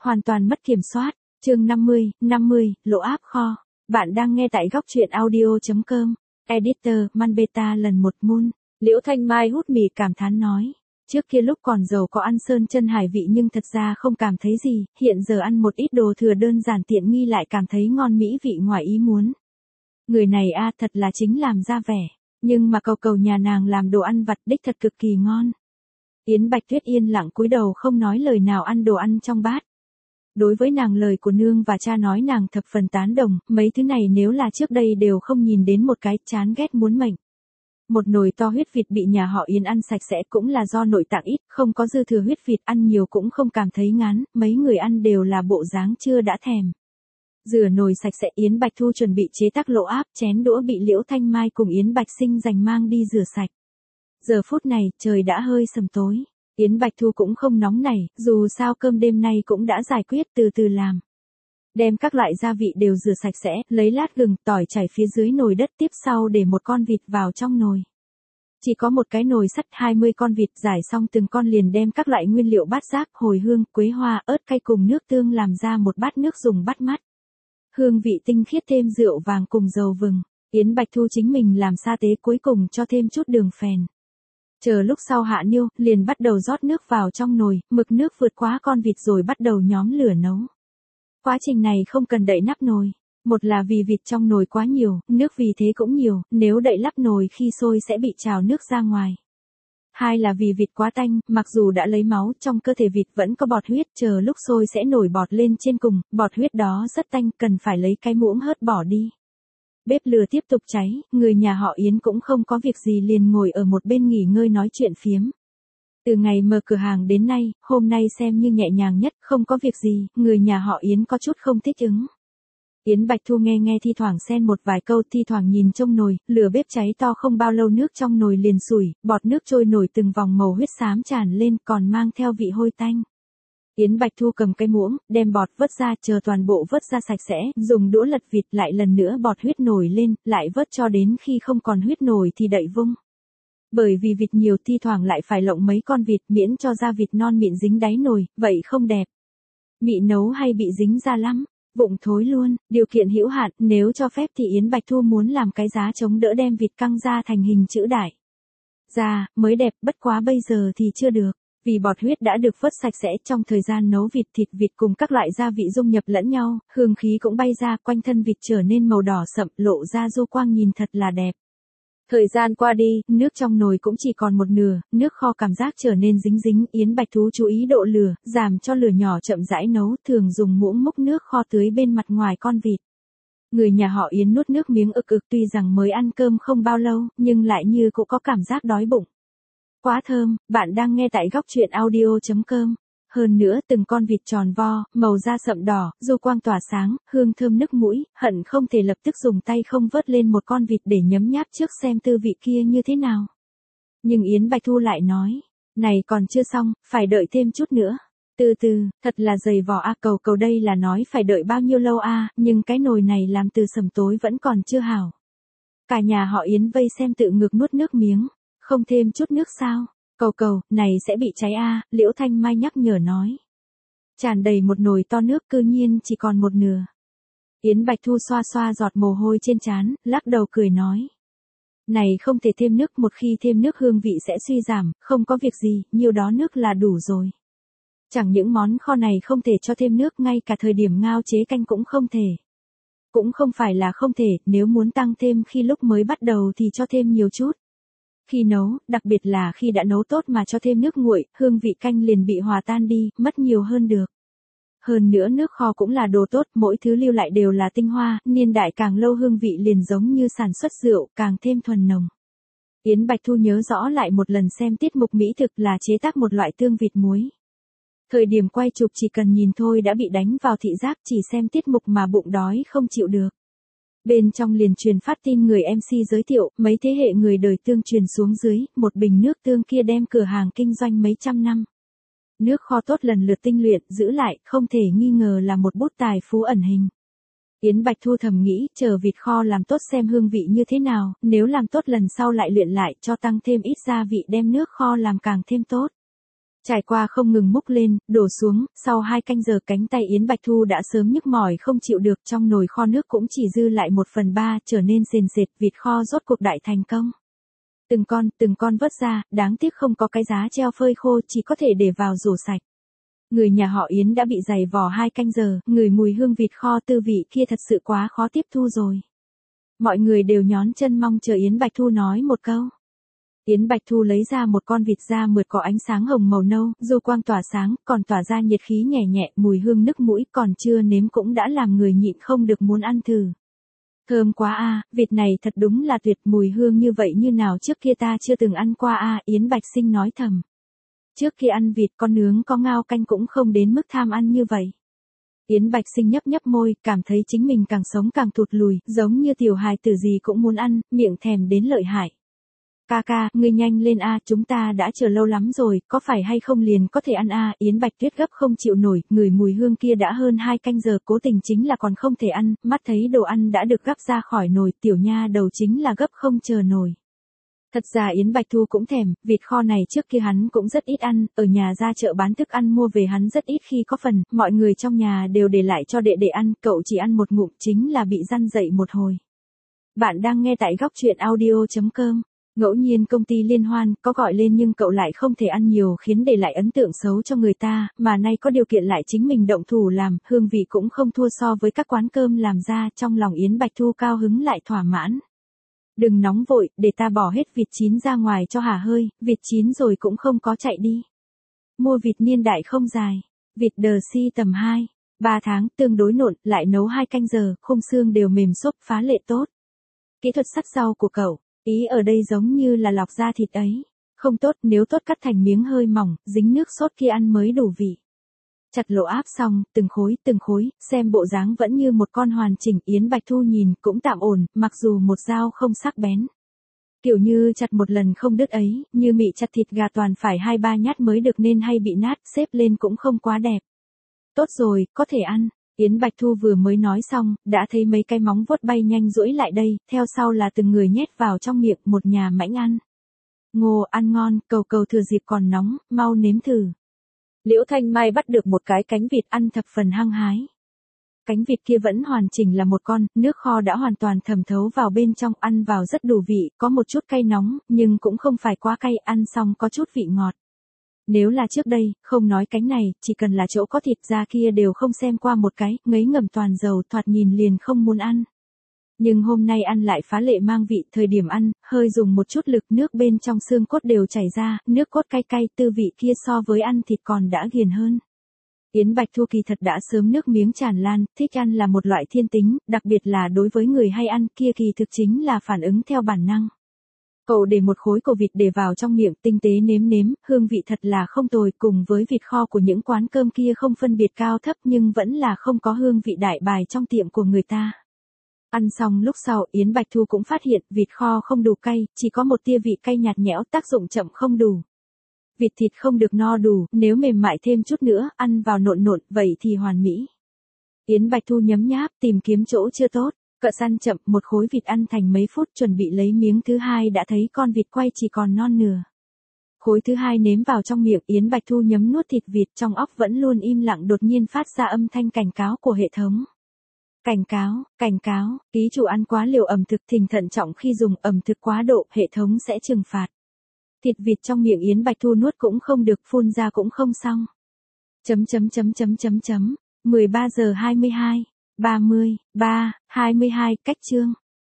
Hoàn toàn mất kiểm soát. Chương 50, lộ áp kho. Bạn đang nghe tại góc truyện audio.com. Editor, Manbeta lần 1 Moon. Liễu Thanh Mai hút mì cảm thán nói. Trước kia lúc còn giàu có ăn sơn chân hải vị nhưng thật ra không cảm thấy gì, hiện giờ ăn một ít đồ thừa đơn giản tiện nghi lại cảm thấy ngon mỹ vị ngoài ý muốn. Người này thật là chính làm ra vẻ, nhưng mà cầu nhà nàng làm đồ ăn vặt đích thật cực kỳ ngon. Yến Bạch Tuyết yên lặng cúi đầu không nói lời nào ăn đồ ăn trong bát. Đối với nàng lời của nương và cha nói nàng thập phần tán đồng, mấy thứ này nếu là trước đây đều không nhìn đến một cái, chán ghét muốn mệnh. Một nồi to huyết vịt bị nhà họ Yến ăn sạch sẽ cũng là do nội tạng ít, không có dư thừa huyết vịt, ăn nhiều cũng không cảm thấy ngán, mấy người ăn đều là bộ dáng chưa đã thèm. Rửa nồi sạch sẽ, Yến Bạch Thu chuẩn bị chế tác lộ áp, chén đũa bị Liễu Thanh Mai cùng Yến Bạch Sinh dành mang đi rửa sạch. Giờ phút này, trời đã hơi sầm tối. Yến Bạch Thu cũng không nóng nảy, dù sao cơm đêm nay cũng đã giải quyết, từ từ làm. Đem các loại gia vị đều rửa sạch sẽ, lấy lát gừng, tỏi chảy phía dưới nồi đất, tiếp sau để một con vịt vào trong nồi. Chỉ có một cái nồi sắt, 20 con vịt, giải xong từng con liền đem các loại nguyên liệu bát giác, hồi hương, quế hoa, ớt cay cùng nước tương làm ra một bát nước dùng bắt mắt. Hương vị tinh khiết thêm rượu vàng cùng dầu vừng. Yến Bạch Thu chính mình làm sa tế, cuối cùng cho thêm chút đường phèn. Chờ lúc sau hạ niêu, liền bắt đầu rót nước vào trong nồi, mực nước vượt quá con vịt rồi bắt đầu nhóm lửa nấu. Quá trình này không cần đậy nắp nồi. Một là vì vịt trong nồi quá nhiều, nước vì thế cũng nhiều, nếu đậy nắp nồi khi sôi sẽ bị trào nước ra ngoài. Hai là vì vịt quá tanh, mặc dù đã lấy máu, trong cơ thể vịt vẫn có bọt huyết, chờ lúc sôi sẽ nổi bọt lên trên cùng, bọt huyết đó rất tanh, cần phải lấy cái muỗng hớt bỏ đi. Bếp lửa tiếp tục cháy, người nhà họ Yến cũng không có việc gì liền ngồi ở một bên nghỉ ngơi nói chuyện phiếm. Từ ngày mở cửa hàng đến nay, hôm nay xem như nhẹ nhàng nhất, không có việc gì, người nhà họ Yến có chút không thích ứng. Yến Bạch Thu nghe thi thoảng xen một vài câu, thi thoảng nhìn trong nồi, lửa bếp cháy to không bao lâu nước trong nồi liền sủi, bọt nước trôi nổi từng vòng màu huyết xám tràn lên còn mang theo vị hôi tanh. Yến Bạch Thu cầm cái muỗng, đem bọt vớt ra, chờ toàn bộ vớt ra sạch sẽ, dùng đũa lật vịt lại lần nữa bọt huyết nổi lên, lại vớt cho đến khi không còn huyết nổi thì đậy vung. Bởi vì vịt nhiều thi thoảng lại phải lộng mấy con vịt miễn cho da vịt non mịn dính đáy nồi, vậy không đẹp. Mị nấu hay bị dính ra lắm, vụng thối luôn, điều kiện hữu hạn, nếu cho phép thì Yến Bạch Thu muốn làm cái giá chống đỡ đem vịt căng ra thành hình chữ đại. Da, mới đẹp, bất quá bây giờ thì chưa được. Vì bọt huyết đã được vớt sạch sẽ, trong thời gian nấu vịt thịt vịt cùng các loại gia vị dung nhập lẫn nhau, hương khí cũng bay ra, quanh thân vịt trở nên màu đỏ sậm, lộ ra du quang nhìn thật là đẹp. Thời gian qua đi, nước trong nồi cũng chỉ còn một nửa, nước kho cảm giác trở nên dính dính, Yến Bạch Thu chú ý độ lửa, giảm cho lửa nhỏ chậm rãi nấu, thường dùng muỗng múc nước kho tưới bên mặt ngoài con vịt. Người nhà họ Yến nuốt nước miếng ực ực, tuy rằng mới ăn cơm không bao lâu, nhưng lại như cũng có cảm giác đói bụng. Quá thơm, bạn đang nghe tại góc truyện audio.com. Hơn nữa từng con vịt tròn vo, màu da sậm đỏ, du quang tỏa sáng, hương thơm nức mũi, hận không thể lập tức dùng tay không vớt lên một con vịt để nhấm nháp trước xem tư vị kia như thế nào. Nhưng Yến Bạch Thu lại nói, này còn chưa xong, phải đợi thêm chút nữa. Từ từ, thật là dày vò cầu đây là nói phải đợi bao nhiêu lâu nhưng cái nồi này làm từ sầm tối vẫn còn chưa hảo. Cả nhà họ Yến vây xem tự ngược nuốt nước miếng. Không thêm chút nước sao? Cầu, này sẽ bị cháy Liễu Thanh Mai nhắc nhở nói. Tràn đầy một nồi to nước cư nhiên chỉ còn một nửa. Yến Bạch Thu xoa xoa giọt mồ hôi trên trán, lắc đầu cười nói. Này không thể thêm nước, một khi thêm nước hương vị sẽ suy giảm, không có việc gì, nhiều đó nước là đủ rồi. Chẳng những món kho này không thể cho thêm nước, ngay cả thời điểm ngao chế canh cũng không thể. Cũng không phải là không thể, nếu muốn tăng thêm khi lúc mới bắt đầu thì cho thêm nhiều chút. Khi nấu, đặc biệt là khi đã nấu tốt mà cho thêm nước nguội, hương vị canh liền bị hòa tan đi, mất nhiều hơn được. Hơn nữa nước kho cũng là đồ tốt, mỗi thứ lưu lại đều là tinh hoa, niên đại càng lâu hương vị liền giống như sản xuất rượu, càng thêm thuần nồng. Yến Bạch Thu nhớ rõ lại một lần xem tiết mục mỹ thực là chế tác một loại tương vịt muối. Thời điểm quay chụp chỉ cần nhìn thôi đã bị đánh vào thị giác, chỉ xem tiết mục mà bụng đói không chịu được. Bên trong liền truyền phát tin người MC giới thiệu, mấy thế hệ người đời tương truyền xuống dưới, một bình nước tương kia đem cửa hàng kinh doanh mấy trăm năm. Nước kho tốt lần lượt tinh luyện, giữ lại, không thể nghi ngờ là một bút tài phú ẩn hình. Yến Bạch Thu thầm nghĩ, chờ vịt kho làm tốt xem hương vị như thế nào, nếu làm tốt lần sau lại luyện lại, cho tăng thêm ít gia vị đem nước kho làm càng thêm tốt. Trải qua không ngừng múc lên, đổ xuống, sau 2 canh giờ cánh tay Yến Bạch Thu đã sớm nhức mỏi không chịu được, trong nồi kho nước cũng chỉ dư lại 1/3 trở nên sền sệt, vịt kho rốt cuộc đại thành công. Từng con vớt ra, đáng tiếc không có cái giá treo phơi khô, chỉ có thể để vào rổ sạch. Người nhà họ Yến đã bị dày vò 2 canh giờ, ngửi mùi hương vịt kho tư vị kia thật sự quá khó tiếp thu rồi. Mọi người đều nhón chân mong chờ Yến Bạch Thu nói một câu. Yến Bạch Thu lấy ra một con vịt da mượt có ánh sáng hồng màu nâu, du quang tỏa sáng, còn tỏa ra nhiệt khí nhẹ nhẹ, mùi hương nức mũi, còn chưa nếm cũng đã làm người nhịn không được muốn ăn thử. Thơm quá a, vịt này thật đúng là tuyệt, mùi hương như vậy như nào trước kia ta chưa từng ăn qua a, Yến Bạch Sinh nói thầm. Trước kia ăn vịt có nướng có ngao canh cũng không đến mức tham ăn như vậy. Yến Bạch Sinh nhấp nhấp môi, cảm thấy chính mình càng sống càng thụt lùi, giống như tiểu hài tử gì cũng muốn ăn, miệng thèm đến lợi hại. Ca, ngươi nhanh lên a, chúng ta đã chờ lâu lắm rồi, có phải hay không liền có thể ăn a, Yến Bạch Tuyết gấp không chịu nổi, ngửi mùi hương kia đã hơn 2 canh giờ, cố tình chính là còn không thể ăn, mắt thấy đồ ăn đã được gắp ra khỏi nồi, tiểu nha đầu chính là gấp không chờ nổi. Thật ra Yến Bạch Thu cũng thèm, vịt kho này trước kia hắn cũng rất ít ăn, ở nhà ra chợ bán thức ăn mua về hắn rất ít khi có phần, mọi người trong nhà đều để lại cho đệ ăn, cậu chỉ ăn một ngụm chính là bị răn dậy một hồi. Bạn đang nghe tại góc truyện audio.com. Ngẫu nhiên công ty liên hoan có gọi lên nhưng cậu lại không thể ăn nhiều khiến để lại ấn tượng xấu cho người ta, mà nay có điều kiện lại chính mình động thủ làm, hương vị cũng không thua so với các quán cơm làm ra, trong lòng Yến Bạch Thu cao hứng lại thỏa mãn. Đừng nóng vội, để ta bỏ hết vịt chín ra ngoài cho hả hơi, vịt chín rồi cũng không có chạy đi. Mua vịt niên đại không dài, vịt đờ si tầm 2-3 tháng, tương đối nộn, lại nấu 2 canh giờ, khung xương đều mềm xốp phá lệ tốt. Kỹ thuật sắt rau của cậu, ý ở đây giống như là lọc da thịt ấy. Không tốt, nếu tốt cắt thành miếng hơi mỏng, dính nước sốt kia ăn mới đủ vị. Chặt lỗ áp xong, từng khối, xem bộ dáng vẫn như một con hoàn chỉnh, Yến Bạch Thu nhìn cũng tạm ổn, mặc dù một dao không sắc bén. Kiểu như chặt một lần không đứt ấy, như mị chặt thịt gà toàn phải 2-3 nhát mới được nên hay bị nát, xếp lên cũng không quá đẹp. Tốt rồi, có thể ăn. Yến Bạch Thu vừa mới nói xong, đã thấy mấy cái móng vuốt bay nhanh duỗi lại đây, theo sau là từng người nhét vào trong miệng, một nhà mãnh ăn. Ngô, ăn ngon, cầu thừa dịp còn nóng, mau nếm thử. Liễu Thanh Mai bắt được một cái cánh vịt ăn thập phần hăng hái. Cánh vịt kia vẫn hoàn chỉnh là một con, nước kho đã hoàn toàn thẩm thấu vào bên trong, ăn vào rất đủ vị, có một chút cay nóng, nhưng cũng không phải quá cay, ăn xong có chút vị ngọt. Nếu là trước đây, không nói cánh này, chỉ cần là chỗ có thịt da kia đều không xem qua một cái, ngấy ngầm toàn dầu, thoạt nhìn liền không muốn ăn. Nhưng hôm nay ăn lại phá lệ mang vị, thời điểm ăn, hơi dùng một chút lực, nước bên trong xương cốt đều chảy ra, nước cốt cay cay, tư vị kia so với ăn thịt còn đã ghiền hơn. Yến Bạch Thu kỳ thật đã sớm nước miếng tràn lan, thích ăn là một loại thiên tính, đặc biệt là đối với người hay ăn, kia kỳ thực chính là phản ứng theo bản năng. Cậu để một khối cổ vịt để vào trong miệng, tinh tế nếm, hương vị thật là không tồi, cùng với vịt kho của những quán cơm kia không phân biệt cao thấp nhưng vẫn là không có hương vị đại bài trong tiệm của người ta. Ăn xong lúc sau, Yến Bạch Thu cũng phát hiện vịt kho không đủ cay, chỉ có một tia vị cay nhạt nhẽo, tác dụng chậm không đủ. Vịt thịt không được no đủ, nếu mềm mại thêm chút nữa, ăn vào nộn, vậy thì hoàn mỹ. Yến Bạch Thu nhấm nháp, tìm kiếm chỗ chưa tốt, cỡ săn chậm, một khối vịt ăn thành mấy phút, chuẩn bị lấy miếng thứ hai đã thấy con vịt quay chỉ còn non nửa. Khối thứ hai nếm vào trong miệng, Yến Bạch Thu nhấm nuốt thịt vịt, trong óc vẫn luôn im lặng, đột nhiên phát ra âm thanh cảnh cáo của hệ thống. Cảnh cáo, ký chủ ăn quá liều ẩm thực, thỉnh thận trọng khi dùng, ẩm thực quá độ, hệ thống sẽ trừng phạt. Thịt vịt trong miệng Yến Bạch Thu nuốt cũng không được, phun ra cũng không xong. 13 giờ 22, 30, 3, 22, cách chương.